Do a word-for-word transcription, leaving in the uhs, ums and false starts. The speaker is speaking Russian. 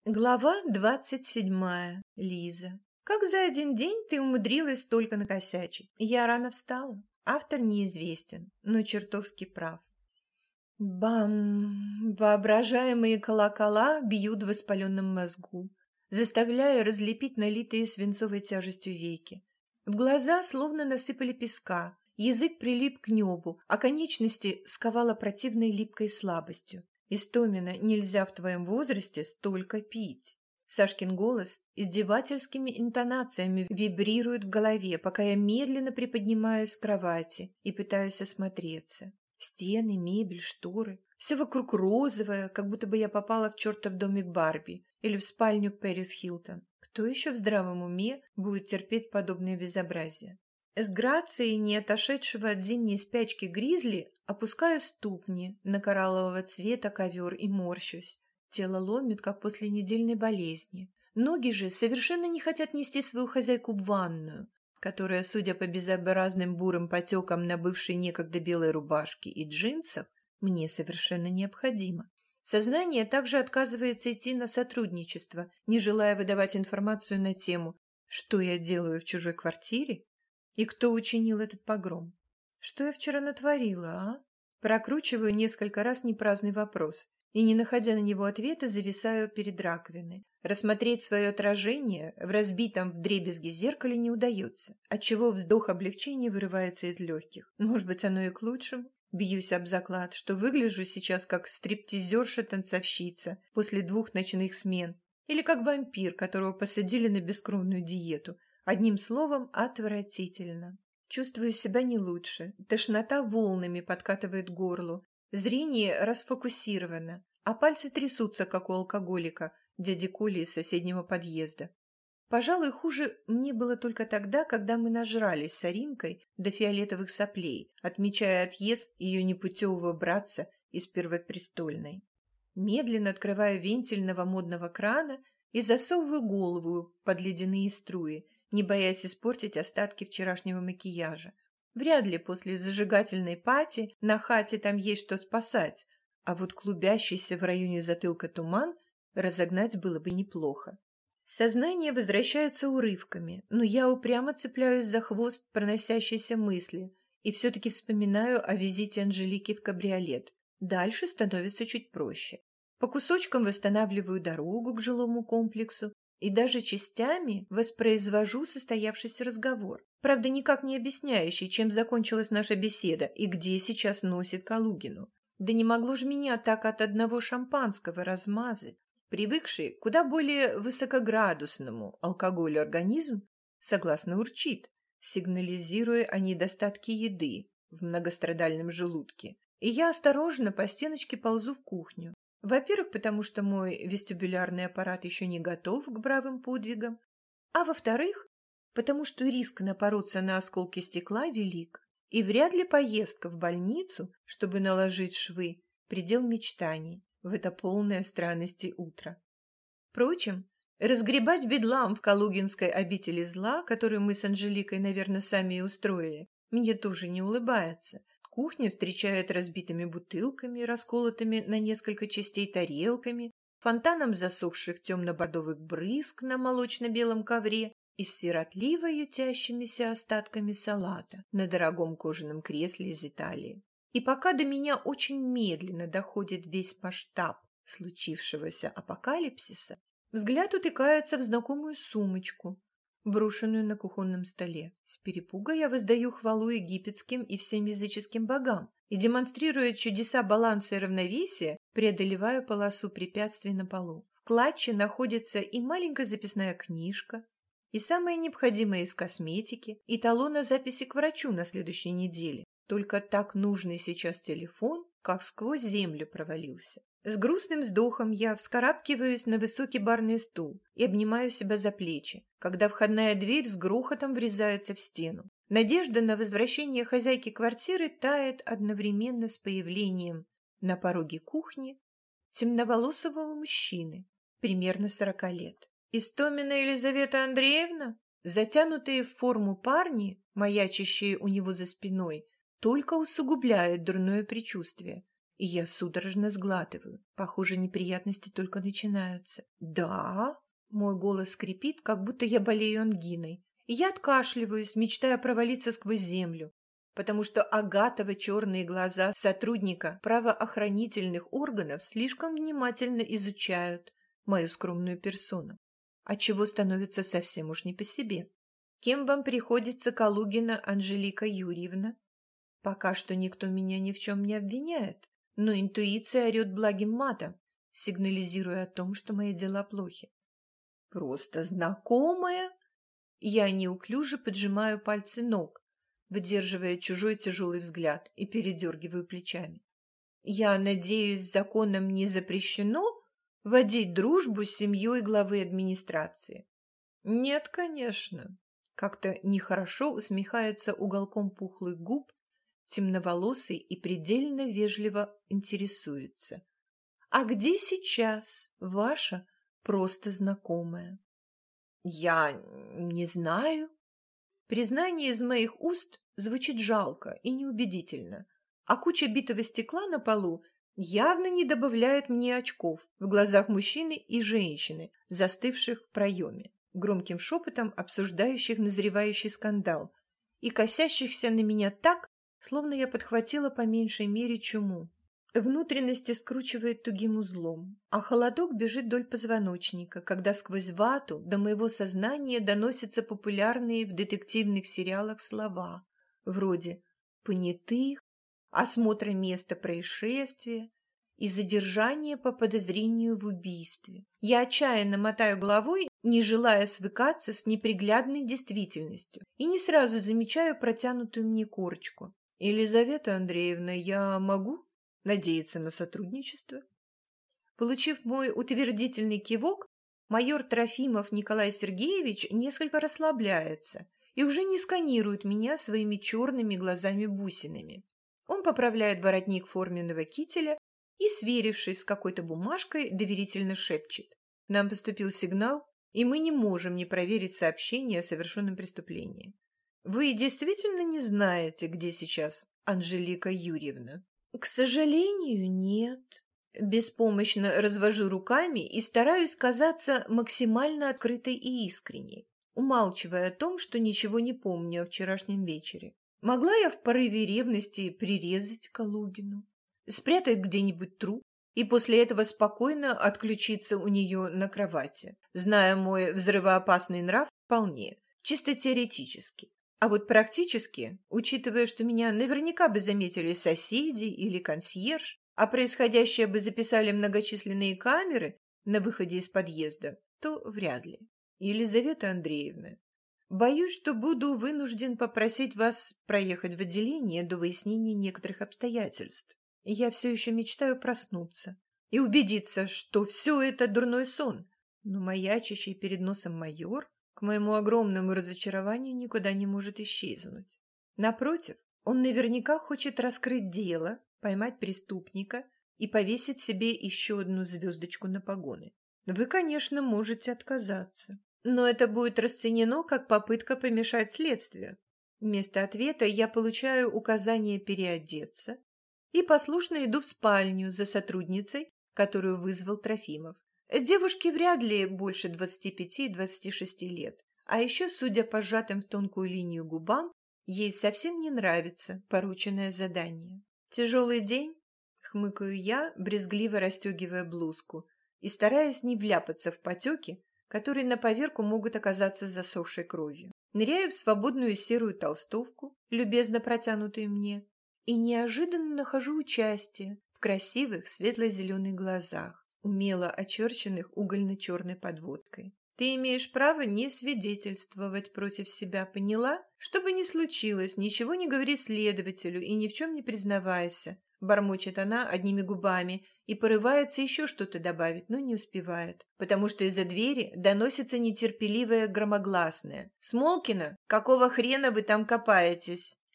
Глава двадцать седьмая. Лиза. Как за один день ты умудрилась столько накосячить? Я рано встала. Автор неизвестен, но чертовски прав. Бам! Воображаемые колокола бьют в воспаленном мозгу, заставляя разлепить налитые свинцовой тяжестью веки. В глаза словно насыпали песка, язык прилип к небу, а конечности сковало противной липкой слабостью. «Истомина, нельзя в твоем возрасте столько пить!» Сашкин голос издевательскими интонациями вибрирует в голове, пока я медленно приподнимаюсь в кровати и пытаюсь осмотреться. Стены, мебель, шторы. Все вокруг розовое, как будто бы я попала в чертов домик Барби или в спальню Пэрис Хилтон. Кто еще в здравом уме будет терпеть подобное безобразие? С грацией не отошедшего от зимней спячки гризли опускаю ступни на кораллового цвета ковер и морщусь. Тело ломит, как после недельной болезни. Ноги же совершенно не хотят нести свою хозяйку в ванную, которая, судя по безобразным бурым потекам на бывшей некогда белой рубашке и джинсах, мне совершенно необходима. Сознание также отказывается идти на сотрудничество, не желая выдавать информацию на тему, что я делаю в чужой квартире и кто учинил этот погром. Что я вчера натворила, а? Прокручиваю несколько раз непраздный вопрос и, не находя на него ответа, зависаю перед раковиной. Рассмотреть свое отражение в разбитом вдребезги зеркале не удается, отчего вздох облегчения вырывается из легких. Может быть, оно и к лучшему? Бьюсь об заклад, что выгляжу сейчас как стриптизерша-танцовщица после двух ночных смен или как вампир, которого посадили на бескровную диету. Одним словом, отвратительно. Чувствую себя не лучше. Тошнота волнами подкатывает к горлу. Зрение расфокусировано, а пальцы трясутся, как у алкоголика, дяди Коли из соседнего подъезда. Пожалуй, хуже мне было только тогда, когда мы нажрались с Аринкой до фиолетовых соплей, отмечая отъезд ее непутевого братца из Первопрестольной. Медленно открываю вентиль новомодного крана и засовываю голову под ледяные струи, не боясь испортить остатки вчерашнего макияжа. Вряд ли после зажигательной пати на хате там есть что спасать, а вот клубящийся в районе затылка туман разогнать было бы неплохо. Сознание возвращается урывками, но я упрямо цепляюсь за хвост проносящейся мысли и все-таки вспоминаю о визите Анжелики в кабриолет. Дальше становится чуть проще. По кусочкам восстанавливаю дорогу к жилому комплексу и даже частями воспроизвожу состоявшийся разговор, правда, никак не объясняющий, чем закончилась наша беседа и где сейчас носит Калугину. Да не могло ж меня так от одного шампанского размазать. Привыкший к куда более высокоградусному алкоголю организм согласно урчит, сигнализируя о недостатке еды в многострадальном желудке. И я осторожно по стеночке ползу в кухню. Во-первых, потому что мой вестибулярный аппарат еще не готов к бравым подвигам, а во-вторых, потому что риск напороться на осколки стекла велик, и вряд ли поездка в больницу, чтобы наложить швы, предел мечтаний в это полное странностей утро. Впрочем, разгребать бедлам в калугинской обители зла, которую мы с Анжеликой, наверное, сами и устроили, мне тоже не улыбается. Кухня встречает разбитыми бутылками, расколотыми на несколько частей тарелками, фонтаном засохших темно-бордовых брызг на молочно-белом ковре и сиротливо ютящимися остатками салата на дорогом кожаном кресле из Италии. И пока до меня очень медленно доходит весь масштаб случившегося апокалипсиса, взгляд утыкается в знакомую сумочку, брошенную на кухонном столе. С перепуга я воздаю хвалу египетским и всем языческим богам и, демонстрируя чудеса баланса и равновесия, преодолеваю полосу препятствий на полу. В клатче находится и маленькая записная книжка, и самое необходимое из косметики, и талон о записи к врачу на следующей неделе. Только так нужный сейчас телефон, как сквозь землю провалился. С грустным вздохом я вскарабкиваюсь на высокий барный стул и обнимаю себя за плечи, когда входная дверь с грохотом врезается в стену. Надежда на возвращение хозяйки квартиры тает одновременно с появлением на пороге кухни темноволосого мужчины, примерно сорока лет. «Истомина Елизавета Андреевна?» Затянутые в форму парни, маячащие у него за спиной, только усугубляют дурное предчувствие. И я судорожно сглатываю. Похоже, неприятности только начинаются. «Да?» Мой голос скрипит, как будто я болею ангиной. И я откашливаюсь, мечтая провалиться сквозь землю, потому что агатово-черные глаза сотрудника правоохранительных органов слишком внимательно изучают мою скромную персону, отчего становится совсем уж не по себе. «Кем вам приходится Калугина Анжелика Юрьевна?» Пока что никто меня ни в чем не обвиняет, но интуиция орет благим матом, сигнализируя о том, что мои дела плохи. «Просто знакомая?» Я неуклюже поджимаю пальцы ног, выдерживая чужой тяжелый взгляд, и передергиваю плечами. «Я надеюсь, законом не запрещено водить дружбу с семьей главы администрации?» «Нет, конечно», — как-то нехорошо усмехается уголком пухлых губ, темноволосый и предельно вежливо интересуется. «А где сейчас ваша просто знакомая?» «Я не знаю». Признание из моих уст звучит жалко и неубедительно, а куча битого стекла на полу явно не добавляет мне очков в глазах мужчины и женщины, застывших в проеме, громким шепотом обсуждающих назревающий скандал и косящихся на меня так, словно я подхватила по меньшей мере чуму. Внутренности скручивает тугим узлом, а холодок бежит вдоль позвоночника, когда сквозь вату до моего сознания доносятся популярные в детективных сериалах слова, вроде «понятых», «осмотра места происшествия» и «задержание по подозрению в убийстве». Я отчаянно мотаю головой, не желая свыкаться с неприглядной действительностью, и не сразу замечаю протянутую мне корочку. «Елизавета Андреевна, я могу надеяться на сотрудничество?» Получив мой утвердительный кивок, майор Трофимов Николай Сергеевич несколько расслабляется и уже не сканирует меня своими черными глазами-бусинами. Он поправляет воротник форменного кителя и, сверившись с какой-то бумажкой, доверительно шепчет: «Нам поступил сигнал, и мы не можем не проверить сообщение о совершенном преступлении. Вы действительно не знаете, где сейчас Анжелика Юрьевна?» «К сожалению, нет». Беспомощно развожу руками и стараюсь казаться максимально открытой и искренней, умалчивая о том, что ничего не помню о вчерашнем вечере. Могла я в порыве ревности прирезать Калугину, спрятать где-нибудь труп и после этого спокойно отключиться у нее на кровати, зная мой взрывоопасный нрав вполне, чисто теоретически. А вот практически, учитывая, что меня наверняка бы заметили соседи или консьерж, а происходящее бы записали многочисленные камеры на выходе из подъезда, то вряд ли. Елизавета Андреевна, боюсь, что буду вынужден попросить вас проехать в отделение до выяснения некоторых обстоятельств. Я все еще мечтаю проснуться и убедиться, что все это дурной сон, но маячащий перед носом майор, к моему огромному разочарованию, никуда не может исчезнуть. Напротив, он наверняка хочет раскрыть дело, поймать преступника и повесить себе еще одну звездочку на погоны. Вы, конечно, можете отказаться, но это будет расценено как попытка помешать следствию. Вместо ответа я получаю указание переодеться и послушно иду в спальню за сотрудницей, которую вызвал Трофимов. Девушке вряд ли больше двадцати пяти-двадцати шести лет, а еще, судя по сжатым в тонкую линию губам, ей совсем не нравится порученное задание. «Тяжелый день?» — хмыкаю я, брезгливо расстегивая блузку и стараясь не вляпаться в потеки, которые на поверку могут оказаться засохшей кровью. Ныряю в свободную серую толстовку, любезно протянутую мне, и неожиданно нахожу участие в красивых светло-зеленых глазах, умело очерченных угольно-черной подводкой. «Ты имеешь право не свидетельствовать против себя, поняла? Что бы ни случилось, ничего не говори следователю и ни в чем не признавайся», — бормочет она одними губами и порывается еще что-то добавить, но не успевает, потому что из-за двери доносится нетерпеливое громогласное: «Смолкина, какого хрена вы там копаетесь?»